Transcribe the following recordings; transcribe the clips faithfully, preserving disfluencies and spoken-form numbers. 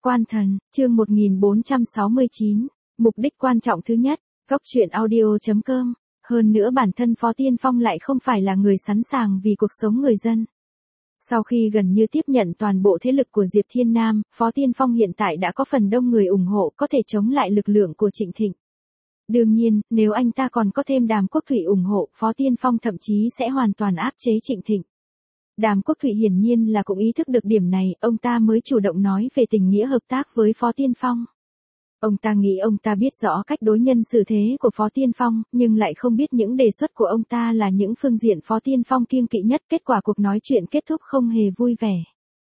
Quan thần, chương một nghìn bốn trăm sáu mươi chín, mục đích quan trọng thứ nhất, góc truyện audio chấm com. Hơn nữa bản thân Phó Tiên Phong lại không phải là người sẵn sàng vì cuộc sống người dân. Sau khi gần như tiếp nhận toàn bộ thế lực của Diệp Thiên Nam, Phó Tiên Phong hiện tại đã có phần đông người ủng hộ có thể chống lại lực lượng của Trịnh Thịnh. Đương nhiên, nếu anh ta còn có thêm Đàm Quốc Thụy ủng hộ, Phó Tiên Phong thậm chí sẽ hoàn toàn áp chế Trịnh Thịnh. Đàm Quốc Thụy hiển nhiên là cũng ý thức được điểm này, ông ta mới chủ động nói về tình nghĩa hợp tác với Phó Tiên Phong. Ông ta nghĩ ông ta biết rõ cách đối nhân xử thế của Phó Tiên Phong, nhưng lại không biết những đề xuất của ông ta là những phương diện Phó Tiên Phong kiêng kỵ nhất. Kết quả cuộc nói chuyện kết thúc không hề vui vẻ.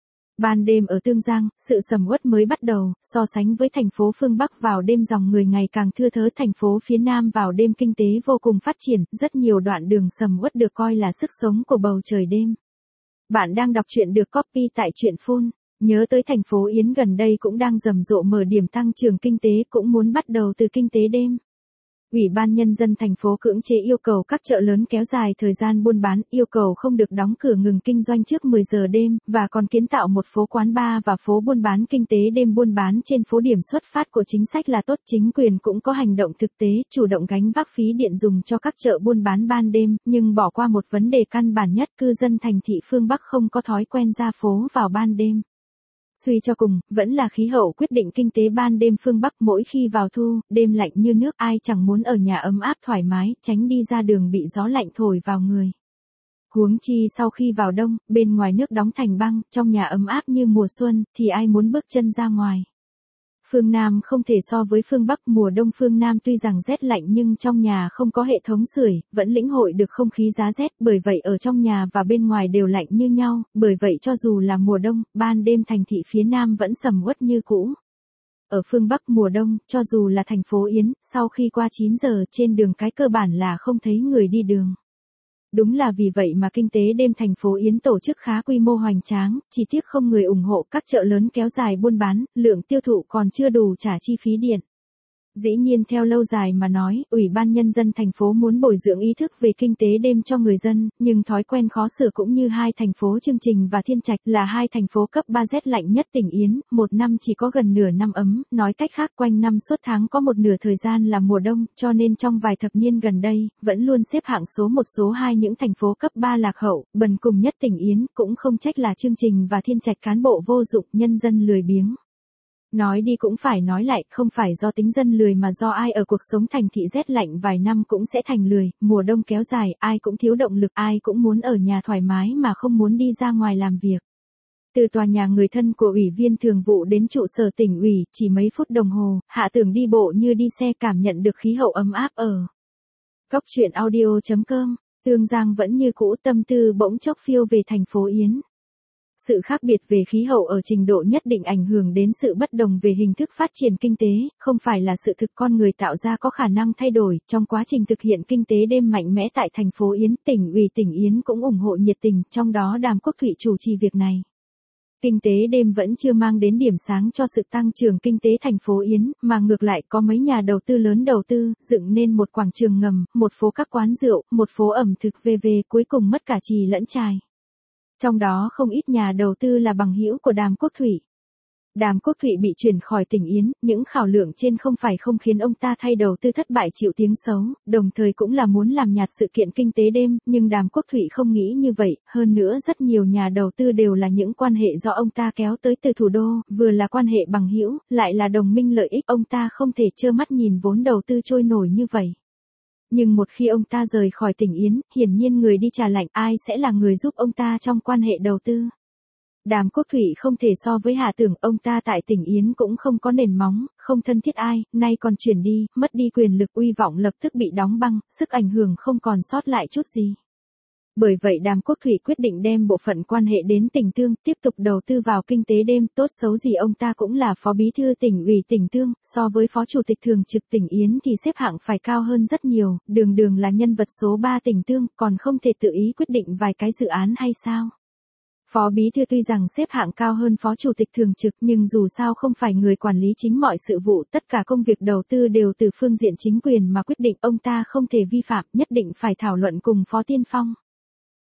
Ban đêm ở Tương Giang, sự sầm uất mới bắt đầu, so sánh với thành phố phương Bắc vào đêm dòng người ngày càng thưa thớt, thành phố phía Nam vào đêm kinh tế vô cùng phát triển, rất nhiều đoạn đường sầm uất được coi là sức sống của bầu trời đêm. Bạn đang đọc truyện được copy tại truyện phun. Nhớ tới thành phố Yến gần đây cũng đang rầm rộ mở điểm tăng trưởng kinh tế, cũng muốn bắt đầu từ kinh tế đêm. Ủy ban Nhân dân thành phố cưỡng chế yêu cầu các chợ lớn kéo dài thời gian buôn bán, yêu cầu không được đóng cửa ngừng kinh doanh trước mười giờ đêm, và còn kiến tạo một phố quán bar và phố buôn bán kinh tế đêm. Buôn bán trên phố điểm xuất phát của chính sách là tốt, chính quyền cũng có hành động thực tế, chủ động gánh vác phí điện dùng cho các chợ buôn bán ban đêm, nhưng bỏ qua một vấn đề căn bản nhất, cư dân thành thị phương Bắc không có thói quen ra phố vào ban đêm. Suy cho cùng, vẫn là khí hậu quyết định kinh tế ban đêm phương Bắc. Mỗi khi vào thu, đêm lạnh như nước, ai chẳng muốn ở nhà ấm áp thoải mái, tránh đi ra đường bị gió lạnh thổi vào người. Huống chi sau khi vào đông, bên ngoài nước đóng thành băng, trong nhà ấm áp như mùa xuân, thì ai muốn bước chân ra ngoài. Phương Nam không thể so với phương Bắc. Mùa đông phương Nam tuy rằng rét lạnh nhưng trong nhà không có hệ thống sưởi, vẫn lĩnh hội được không khí giá rét, bởi vậy ở trong nhà và bên ngoài đều lạnh như nhau, bởi vậy cho dù là mùa đông, ban đêm thành thị phía Nam vẫn sầm uất như cũ. Ở phương Bắc mùa đông, cho dù là thành phố Yến, sau khi qua chín giờ trên đường cái cơ bản là không thấy người đi đường. Đúng là vì vậy mà kinh tế đêm thành phố Yến tổ chức khá quy mô hoành tráng, chỉ tiếc không người ủng hộ, các chợ lớn kéo dài buôn bán, lượng tiêu thụ còn chưa đủ trả chi phí điện. Dĩ nhiên theo lâu dài mà nói, Ủy ban Nhân dân thành phố muốn bồi dưỡng ý thức về kinh tế đêm cho người dân, nhưng thói quen khó sửa cũng như hai thành phố Chương Trình và Thiên Trạch là hai thành phố cấp ba rét lạnh nhất tỉnh Yến, một năm chỉ có gần nửa năm ấm, nói cách khác quanh năm suốt tháng có một nửa thời gian là mùa đông, cho nên trong vài thập niên gần đây, vẫn luôn xếp hạng số một số hai những thành phố cấp ba lạc hậu, bần cùng nhất tỉnh Yến, cũng không trách là Chương Trình và Thiên Trạch cán bộ vô dụng, nhân dân lười biếng. Nói đi cũng phải nói lại, không phải do tính dân lười mà do ai ở cuộc sống thành thị rét lạnh vài năm cũng sẽ thành lười, mùa đông kéo dài, ai cũng thiếu động lực, ai cũng muốn ở nhà thoải mái mà không muốn đi ra ngoài làm việc. Từ tòa nhà người thân của Ủy viên Thường vụ đến trụ sở tỉnh ủy, chỉ mấy phút đồng hồ, Hạ Tưởng đi bộ như đi xe, cảm nhận được khí hậu ấm áp ở góc truyện audio chấm com. Tương Giang vẫn như cũ, tâm tư bỗng chốc phiêu về thành phố Yến. Sự khác biệt về khí hậu ở trình độ nhất định ảnh hưởng đến sự bất đồng về hình thức phát triển kinh tế, không phải là sự thực con người tạo ra có khả năng thay đổi. Trong quá trình thực hiện kinh tế đêm mạnh mẽ tại thành phố Yến, tỉnh ủy tỉnh Yến cũng ủng hộ nhiệt tình, trong đó Đàm Quốc Thụy chủ trì việc này. Kinh tế đêm vẫn chưa mang đến điểm sáng cho sự tăng trưởng kinh tế thành phố Yến, mà ngược lại có mấy nhà đầu tư lớn đầu tư, dựng nên một quảng trường ngầm, một phố các quán rượu, một phố ẩm thực vân vân, cuối cùng mất cả trì lẫn chài. Trong đó không ít nhà đầu tư là bằng hữu của Đàm Quốc Thụy. Đàm Quốc Thụy bị chuyển khỏi tỉnh Yến, những khảo lượng trên không phải không khiến ông ta thay đầu tư thất bại chịu tiếng xấu, đồng thời cũng là muốn làm nhạt sự kiện kinh tế đêm, nhưng Đàm Quốc Thụy không nghĩ như vậy, hơn nữa rất nhiều nhà đầu tư đều là những quan hệ do ông ta kéo tới từ thủ đô, vừa là quan hệ bằng hữu, lại là đồng minh lợi ích, ông ta không thể trơ mắt nhìn vốn đầu tư trôi nổi như vậy. Nhưng một khi ông ta rời khỏi tỉnh Yến, hiển nhiên người đi trà lạnh, ai sẽ là người giúp ông ta trong quan hệ đầu tư. Đàm Quốc Thụy không thể so với Hạ Tưởng, ông ta tại tỉnh Yến cũng không có nền móng, không thân thiết ai, nay còn chuyển đi, mất đi quyền lực, uy vọng lập tức bị đóng băng, sức ảnh hưởng không còn sót lại chút gì. Bởi vậy Đàm Quốc Thụy quyết định đem bộ phận quan hệ đến tỉnh Tương, tiếp tục đầu tư vào kinh tế đêm. Tốt xấu gì ông ta cũng là phó bí thư tỉnh ủy tỉnh Tương, so với phó chủ tịch thường trực tỉnh Yến thì xếp hạng phải cao hơn rất nhiều, đường đường là nhân vật số ba tỉnh Tương, còn không thể tự ý quyết định vài cái dự án hay sao? Phó bí thư tuy rằng xếp hạng cao hơn phó chủ tịch thường trực, nhưng dù sao không phải người quản lý chính mọi sự vụ, tất cả công việc đầu tư đều từ phương diện chính quyền mà quyết định, ông ta không thể vi phạm, nhất định phải thảo luận cùng Phó Tiên Phong.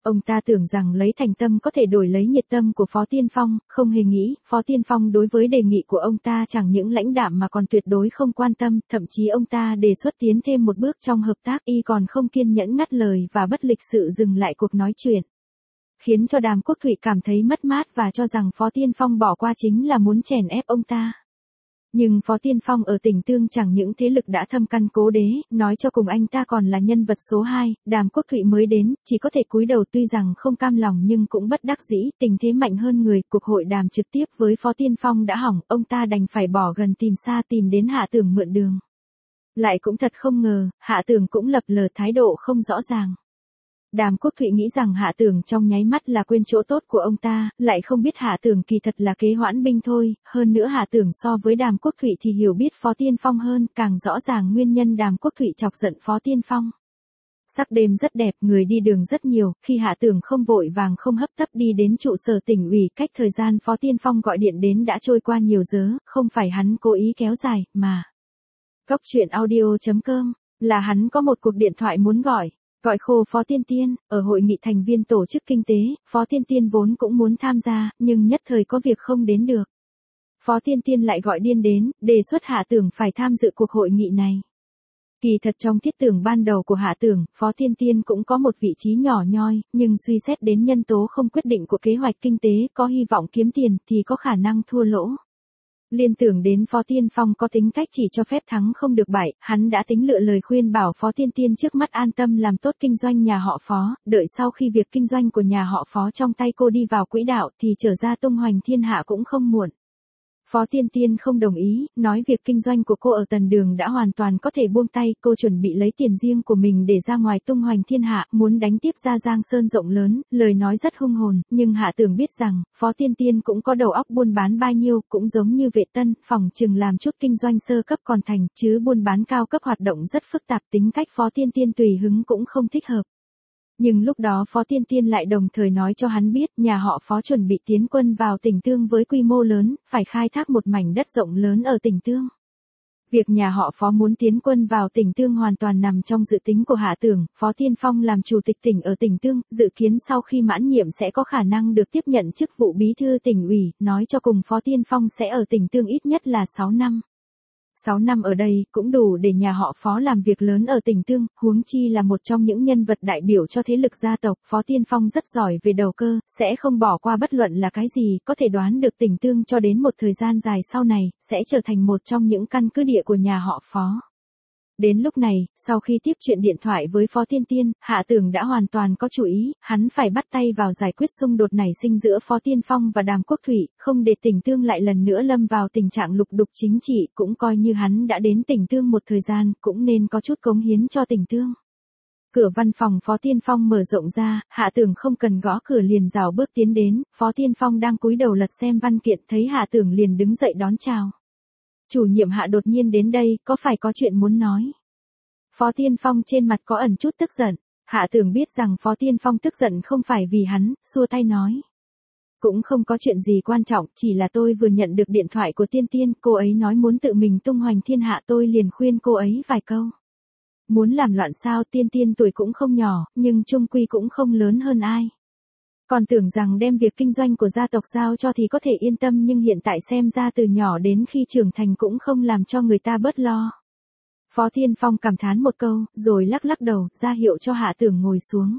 Ông ta tưởng rằng lấy thành tâm có thể đổi lấy nhiệt tâm của Phó Tiên Phong, không hề nghĩ, Phó Tiên Phong đối với đề nghị của ông ta chẳng những lãnh đạm mà còn tuyệt đối không quan tâm, thậm chí ông ta đề xuất tiến thêm một bước trong hợp tác, y còn không kiên nhẫn ngắt lời và bất lịch sự dừng lại cuộc nói chuyện. Khiến cho Đàm Quốc Thụy cảm thấy mất mát và cho rằng Phó Tiên Phong bỏ qua chính là muốn chèn ép ông ta. Nhưng Phó Tiên Phong ở Tỉnh Tương chẳng những thế lực đã thâm căn cố đế, nói cho cùng anh ta còn là nhân vật số hai, Đàm Quốc Thụy mới đến, chỉ có thể cúi đầu tuy rằng không cam lòng nhưng cũng bất đắc dĩ, tình thế mạnh hơn người, cuộc hội đàm trực tiếp với Phó Tiên Phong đã hỏng, ông ta đành phải bỏ gần tìm xa tìm đến Hạ Tưởng mượn đường. Lại cũng thật không ngờ, Hạ Tưởng cũng lập lờ thái độ không rõ ràng. Đàm Quốc Thụy nghĩ rằng Hạ Tưởng trong nháy mắt là quên chỗ tốt của ông ta, lại không biết Hạ Tưởng kỳ thật là kế hoãn binh thôi, hơn nữa Hạ Tưởng so với Đàm Quốc Thụy thì hiểu biết Phó Tiên Phong hơn, càng rõ ràng nguyên nhân Đàm Quốc Thụy chọc giận Phó Tiên Phong. Sắc đêm rất đẹp, người đi đường rất nhiều, khi Hạ Tưởng không vội vàng không hấp tấp đi đến trụ sở tỉnh ủy, cách thời gian Phó Tiên Phong gọi điện đến đã trôi qua nhiều giờ, không phải hắn cố ý kéo dài, mà Cóc truyện audio chấm com, là hắn có một cuộc điện thoại muốn gọi. Gọi khô Phó Tiên Tiên, ở hội nghị thành viên tổ chức kinh tế, Phó Tiên Tiên vốn cũng muốn tham gia, nhưng nhất thời có việc không đến được. Phó Tiên Tiên lại gọi điên đến, đề xuất Hạ Tưởng phải tham dự cuộc hội nghị này. Kỳ thật trong thiết tưởng ban đầu của Hạ Tưởng, Phó Tiên Tiên cũng có một vị trí nhỏ nhoi, nhưng suy xét đến nhân tố không quyết định của kế hoạch kinh tế, có hy vọng kiếm tiền thì có khả năng thua lỗ. Liên tưởng đến Phó Tiên Phong có tính cách chỉ cho phép thắng không được bại, hắn đã tính lựa lời khuyên bảo Phó Tiên Tiên trước mắt an tâm làm tốt kinh doanh nhà họ Phó, đợi sau khi việc kinh doanh của nhà họ Phó trong tay cô đi vào quỹ đạo thì trở ra tung hoành thiên hạ cũng không muộn. Phó Tiên Tiên không đồng ý, nói việc kinh doanh của cô ở Tần Đường đã hoàn toàn có thể buông tay, cô chuẩn bị lấy tiền riêng của mình để ra ngoài tung hoành thiên hạ, muốn đánh tiếp ra Giang Sơn rộng lớn, lời nói rất hung hồn, nhưng Hạ Tưởng biết rằng, Phó Tiên Tiên cũng có đầu óc buôn bán bao nhiêu, cũng giống như Vệ Tân, phỏng chừng làm chút kinh doanh sơ cấp còn thành, chứ buôn bán cao cấp hoạt động rất phức tạp, tính cách Phó Tiên Tiên tùy hứng cũng không thích hợp. Nhưng lúc đó Phó Tiên Tiên lại đồng thời nói cho hắn biết nhà họ Phó chuẩn bị tiến quân vào Tỉnh Tương với quy mô lớn, phải khai thác một mảnh đất rộng lớn ở Tỉnh Tương. Việc nhà họ Phó muốn tiến quân vào Tỉnh Tương hoàn toàn nằm trong dự tính của Hạ Tưởng, Phó Tiên Phong làm chủ tịch tỉnh ở Tỉnh Tương, dự kiến sau khi mãn nhiệm sẽ có khả năng được tiếp nhận chức vụ bí thư tỉnh ủy, nói cho cùng Phó Tiên Phong sẽ ở Tỉnh Tương ít nhất là sáu năm. sáu năm ở đây cũng đủ để nhà họ Phó làm việc lớn ở Tỉnh Tương, huống chi là một trong những nhân vật đại biểu cho thế lực gia tộc. Phó Tiên Phong rất giỏi về đầu cơ, sẽ không bỏ qua bất luận là cái gì, có thể đoán được Tỉnh Tương cho đến một thời gian dài sau này, sẽ trở thành một trong những căn cứ địa của nhà họ Phó. Đến lúc này, sau khi tiếp chuyện điện thoại với Phó Tiên Tiên, Hạ Tưởng đã hoàn toàn có chủ ý, hắn phải bắt tay vào giải quyết xung đột nảy sinh giữa Phó Tiên Phong và Đàm Quốc Thụy, không để Tỉnh Tương lại lần nữa lâm vào tình trạng lục đục chính trị, cũng coi như hắn đã đến Tỉnh Tương một thời gian, cũng nên có chút cống hiến cho Tỉnh Tương. Cửa văn phòng Phó Tiên Phong mở rộng ra, Hạ Tưởng không cần gõ cửa liền rảo bước tiến đến, Phó Tiên Phong đang cúi đầu lật xem văn kiện, thấy Hạ Tưởng liền đứng dậy đón chào. Chủ nhiệm Hạ đột nhiên đến đây, có phải có chuyện muốn nói? Phó Tiên Phong trên mặt có ẩn chút tức giận, Hạ Tưởng biết rằng Phó Tiên Phong tức giận không phải vì hắn, xua tay nói. Cũng không có chuyện gì quan trọng, chỉ là tôi vừa nhận được điện thoại của Tiên Tiên, cô ấy nói muốn tự mình tung hoành thiên hạ, tôi liền khuyên cô ấy vài câu. Muốn làm loạn sao? Tiên Tiên tuổi cũng không nhỏ, nhưng chung quy cũng không lớn hơn ai. Còn tưởng rằng đem việc kinh doanh của gia tộc giao cho thì có thể yên tâm, nhưng hiện tại xem ra từ nhỏ đến khi trưởng thành cũng không làm cho người ta bớt lo. Phó Tiên Phong cảm thán một câu, rồi lắc lắc đầu, ra hiệu cho Hạ Tưởng ngồi xuống.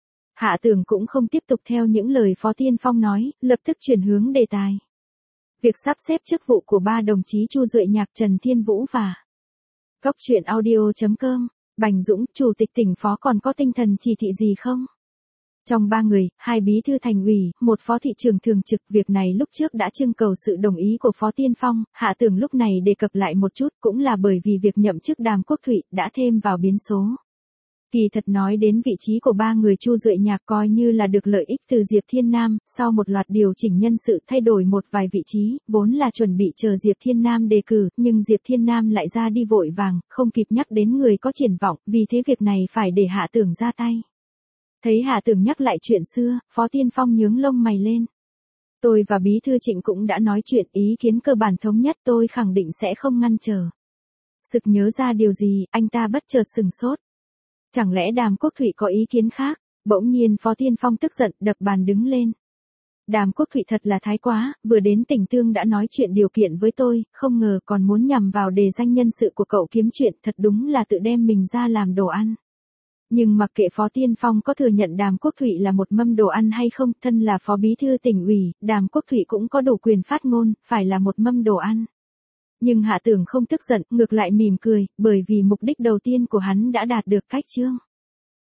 Hạ Tưởng cũng không tiếp tục theo những lời Phó Tiên Phong nói, lập tức chuyển hướng đề tài. Việc sắp xếp chức vụ của ba đồng chí Chu Duệ Nhạc, Trần Thiên Vũ và Cóc truyện audio chấm com, Bành Dũng, Chủ tịch tỉnh Phó còn có tinh thần chỉ thị gì không? Trong ba người, hai bí thư thành ủy, một phó thị trưởng thường trực, việc này lúc trước đã trưng cầu sự đồng ý của Phó Tiên Phong, Hạ Tưởng lúc này đề cập lại một chút, cũng là bởi vì việc nhậm chức Đàm Quốc Thụy đã thêm vào biến số. Kỳ thật nói đến vị trí của ba người Chu Duệ Nhạc coi như là được lợi ích từ Diệp Thiên Nam, sau một loạt điều chỉnh nhân sự thay đổi một vài vị trí, vốn là chuẩn bị chờ Diệp Thiên Nam đề cử, nhưng Diệp Thiên Nam lại ra đi vội vàng, không kịp nhắc đến người có triển vọng, vì thế việc này phải để Hạ Tưởng ra tay. Thấy Hạ Tưởng nhắc lại chuyện xưa, Phó Tiên Phong nhướng lông mày lên. Tôi và Bí thư Trịnh cũng đã nói chuyện, ý kiến cơ bản thống nhất, tôi khẳng định sẽ không ngăn trở. Sực nhớ ra điều gì, anh ta bất chợt sừng sốt. Chẳng lẽ Đàm Quốc Thụy có ý kiến khác? Bỗng nhiên Phó Tiên Phong tức giận đập bàn đứng lên. Đàm Quốc Thụy thật là thái quá, vừa đến Tỉnh Tương đã nói chuyện điều kiện với tôi, không ngờ còn muốn nhằm vào đề danh nhân sự của cậu kiếm chuyện, thật đúng là tự đem mình ra làm đồ ăn. Nhưng mặc kệ Phó Tiên Phong có thừa nhận Đàm Quốc Thụy là một mâm đồ ăn hay không, thân là Phó Bí thư Tỉnh ủy, Đàm Quốc Thụy cũng có đủ quyền phát ngôn, phải là một mâm đồ ăn. Nhưng Hạ Tưởng không tức giận, ngược lại mỉm cười, bởi vì mục đích đầu tiên của hắn đã đạt được. Cách chương